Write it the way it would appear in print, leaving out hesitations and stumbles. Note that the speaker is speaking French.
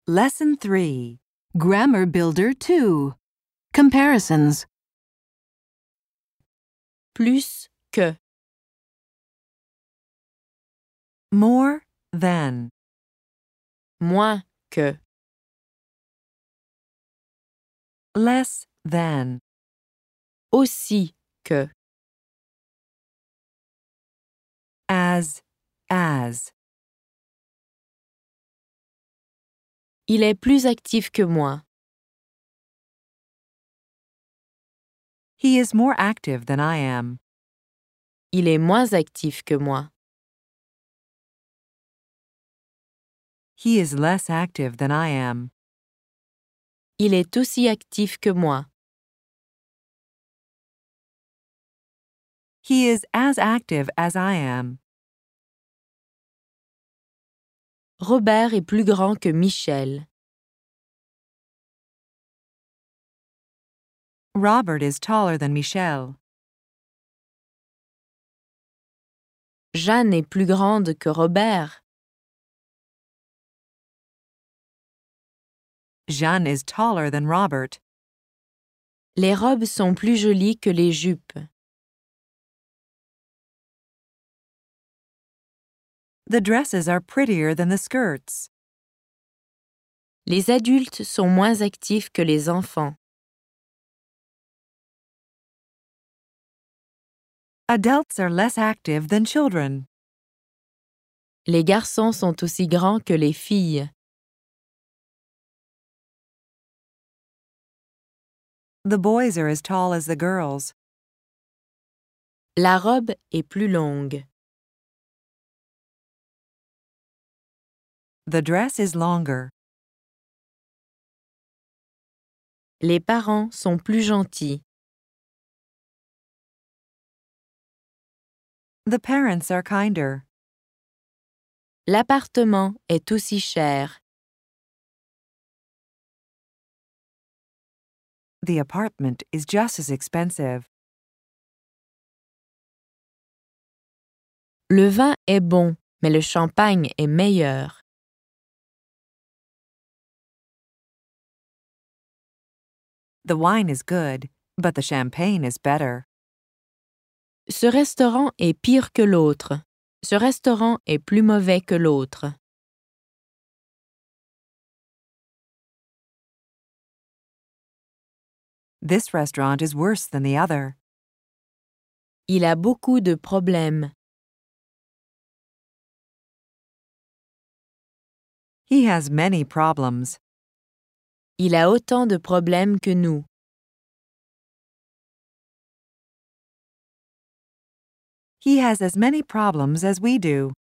Lesson 3. Grammar Builder 2. Comparisons. Plus que, More than. moins que, Less than. aussi que, As. il est plus actif que moi. He is more active than I am. Il est moins actif que moi. He is less active than I am. Il est aussi actif que moi. He is as active as I am. Robert est plus grand que Michel. Robert is taller than Michelle. Jeanne est plus grande que Robert. Jeanne is taller than Robert. Les robes sont plus jolies que les jupes. The dresses are prettier than the skirts. Les adultes sont moins actifs que les enfants. Adults are less active than children. Les garçons sont aussi grands que les filles. The boys are as tall as the girls. La robe est plus longue. The dress is longer. Les parents sont plus gentils. The parents are kinder. L'appartement est aussi cher. The apartment is just as expensive. Le vin est bon, mais le champagne est meilleur. The wine is good, but the champagne is better. Ce restaurant est pire que l'autre. Ce restaurant est plus mauvais que l'autre. This restaurant is worse than the other. Il a beaucoup de problèmes. He has many problems. Il a autant de problèmes que nous. He has as many problems as we do.